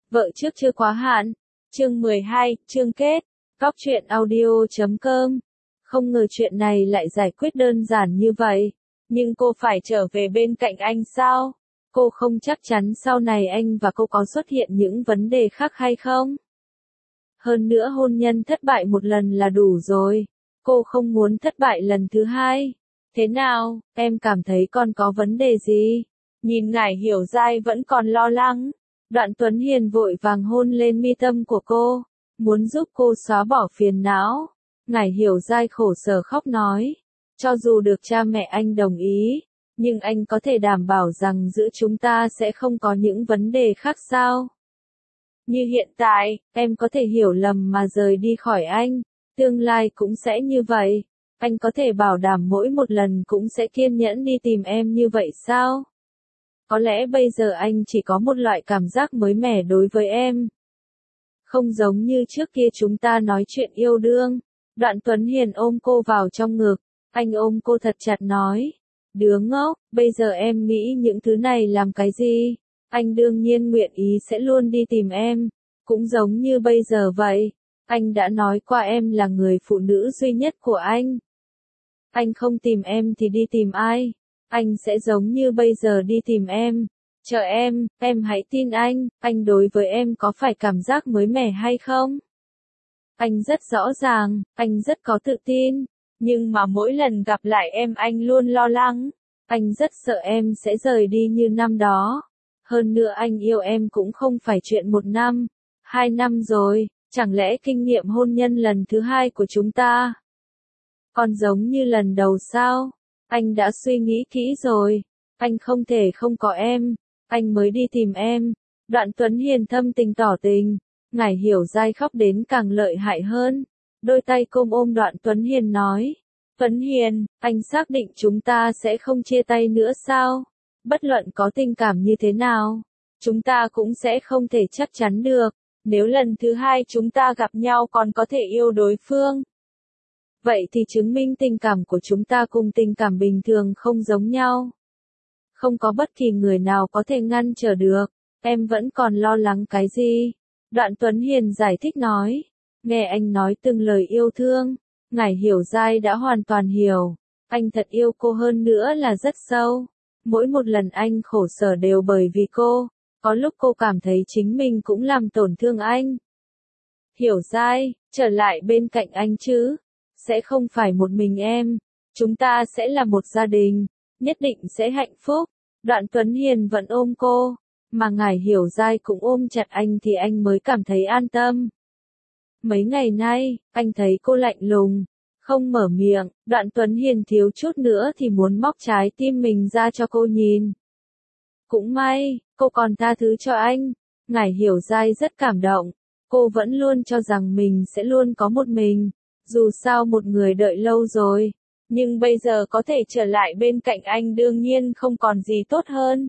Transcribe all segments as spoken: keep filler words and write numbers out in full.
Vợ trước chưa quá hạn. Chương mười hai, chương kết. Góc truyện audio chấm com. Không ngờ chuyện này lại giải quyết đơn giản như vậy. Nhưng cô phải trở về bên cạnh anh sao? Cô không chắc chắn sau này anh và cô có xuất hiện những vấn đề khác hay không? Hơn nữa hôn nhân thất bại một lần là đủ rồi. Cô không muốn thất bại lần thứ hai. Thế nào, em cảm thấy còn có vấn đề gì? Nhìn Ngải Hiểu Giai vẫn còn lo lắng. Đoạn Tuấn Hiền vội vàng hôn lên mi tâm của cô, muốn giúp cô xóa bỏ phiền não. Ngải Hiểu Giai khổ sở khóc nói, cho dù được cha mẹ anh đồng ý, nhưng anh có thể đảm bảo rằng giữa chúng ta sẽ không có những vấn đề khác sao? Như hiện tại, em có thể hiểu lầm mà rời đi khỏi anh, tương lai cũng sẽ như vậy. Anh có thể bảo đảm mỗi một lần cũng sẽ kiên nhẫn đi tìm em như vậy sao? Có lẽ bây giờ anh chỉ có một loại cảm giác mới mẻ đối với em. Không giống như trước kia chúng ta nói chuyện yêu đương. Đoạn Tuấn Hiền ôm cô vào trong ngực. Anh ôm cô thật chặt nói. Đứa ngốc, bây giờ em nghĩ những thứ này làm cái gì? Anh đương nhiên nguyện ý sẽ luôn đi tìm em. Cũng giống như bây giờ vậy. Anh đã nói qua em là người phụ nữ duy nhất của anh. Anh không tìm em thì đi tìm ai? Anh sẽ giống như bây giờ đi tìm em. Chờ em, em hãy tin anh, anh đối với em có phải cảm giác mới mẻ hay không? Anh rất rõ ràng, anh rất có tự tin, nhưng mà mỗi lần gặp lại em anh luôn lo lắng. Anh rất sợ em sẽ rời đi như năm đó. Hơn nữa anh yêu em cũng không phải chuyện một năm, hai năm rồi, chẳng lẽ kinh nghiệm hôn nhân lần thứ hai của chúng ta còn giống như lần đầu sao? Anh đã suy nghĩ kỹ rồi, anh không thể không có em, anh mới đi tìm em. Đoạn Tuấn Hiền thâm tình tỏ tình, Ngải Hiểu Giai khóc đến càng lợi hại hơn. Đôi tay cô ôm Đoạn Tuấn Hiền nói, Tuấn Hiền, anh xác định chúng ta sẽ không chia tay nữa sao? Bất luận có tình cảm như thế nào, chúng ta cũng sẽ không thể chắc chắn được, nếu lần thứ hai chúng ta gặp nhau còn có thể yêu đối phương. Vậy thì chứng minh tình cảm của chúng ta cùng tình cảm bình thường không giống nhau. Không có bất kỳ người nào có thể ngăn trở được, em vẫn còn lo lắng cái gì? Đoạn Tuấn Hiền giải thích nói, nghe anh nói từng lời yêu thương, Ngải Hiểu Giai đã hoàn toàn hiểu, anh thật yêu cô hơn nữa là rất sâu. Mỗi một lần anh khổ sở đều bởi vì cô, có lúc cô cảm thấy chính mình cũng làm tổn thương anh. Hiểu Giai, trở lại bên cạnh anh chứ? Sẽ không phải một mình em, chúng ta sẽ là một gia đình, nhất định sẽ hạnh phúc. Đoạn Tuấn Hiền vẫn ôm cô, mà Ngải Hiểu Giai cũng ôm chặt anh thì anh mới cảm thấy an tâm. Mấy ngày nay, anh thấy cô lạnh lùng, không mở miệng, Đoạn Tuấn Hiền thiếu chút nữa thì muốn móc trái tim mình ra cho cô nhìn. Cũng may, cô còn tha thứ cho anh. Ngải Hiểu Giai rất cảm động, cô vẫn luôn cho rằng mình sẽ luôn có một mình. Dù sao một người đợi lâu rồi, nhưng bây giờ có thể trở lại bên cạnh anh đương nhiên không còn gì tốt hơn.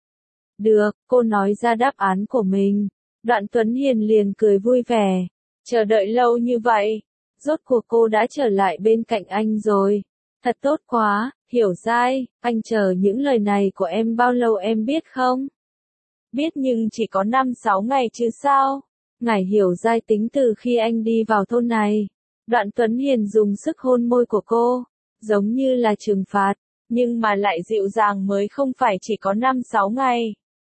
Được, cô nói ra đáp án của mình. Đoạn Tuấn Hiền liền cười vui vẻ. Chờ đợi lâu như vậy, rốt cuộc cô đã trở lại bên cạnh anh rồi. Thật tốt quá, Hiểu Giai, anh chờ những lời này của em bao lâu em biết không? Biết nhưng chỉ có năm sáu ngày chứ sao? Ngải Hiểu Giai tính từ khi anh đi vào thôn này. Đoạn Tuấn Hiền dùng sức hôn môi của cô, giống như là trừng phạt, nhưng mà lại dịu dàng mới không phải chỉ có năm sáu ngày.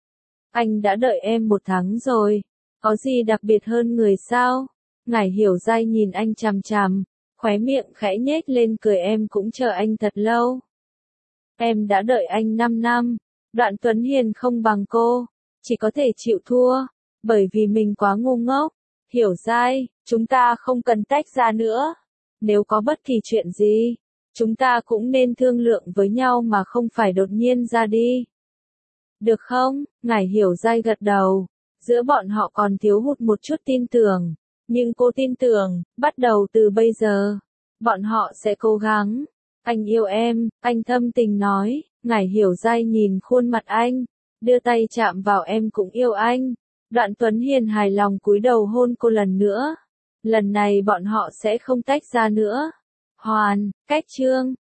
Anh đã đợi em một tháng rồi, có gì đặc biệt hơn người sao? Ngải Hiểu Giai nhìn anh chằm chằm, khóe miệng khẽ nhếch lên cười em cũng chờ anh thật lâu. Em đã đợi anh năm năm, Đoạn Tuấn Hiền không bằng cô, chỉ có thể chịu thua, bởi vì mình quá ngu ngốc. Hiểu Giai, chúng ta không cần tách ra nữa. Nếu có bất kỳ chuyện gì, chúng ta cũng nên thương lượng với nhau mà không phải đột nhiên ra đi. Được không? Ngải Hiểu Giai gật đầu. Giữa bọn họ còn thiếu hụt một chút tin tưởng. Nhưng cô tin tưởng, bắt đầu từ bây giờ, bọn họ sẽ cố gắng. Anh yêu em, anh thâm tình nói. Ngải Hiểu Giai nhìn khuôn mặt anh, đưa tay chạm vào em cũng yêu anh. Đoạn Tuấn Hiền hài lòng cúi đầu hôn cô lần nữa. Lần này bọn họ sẽ không tách ra nữa. Hoàn, kết chương.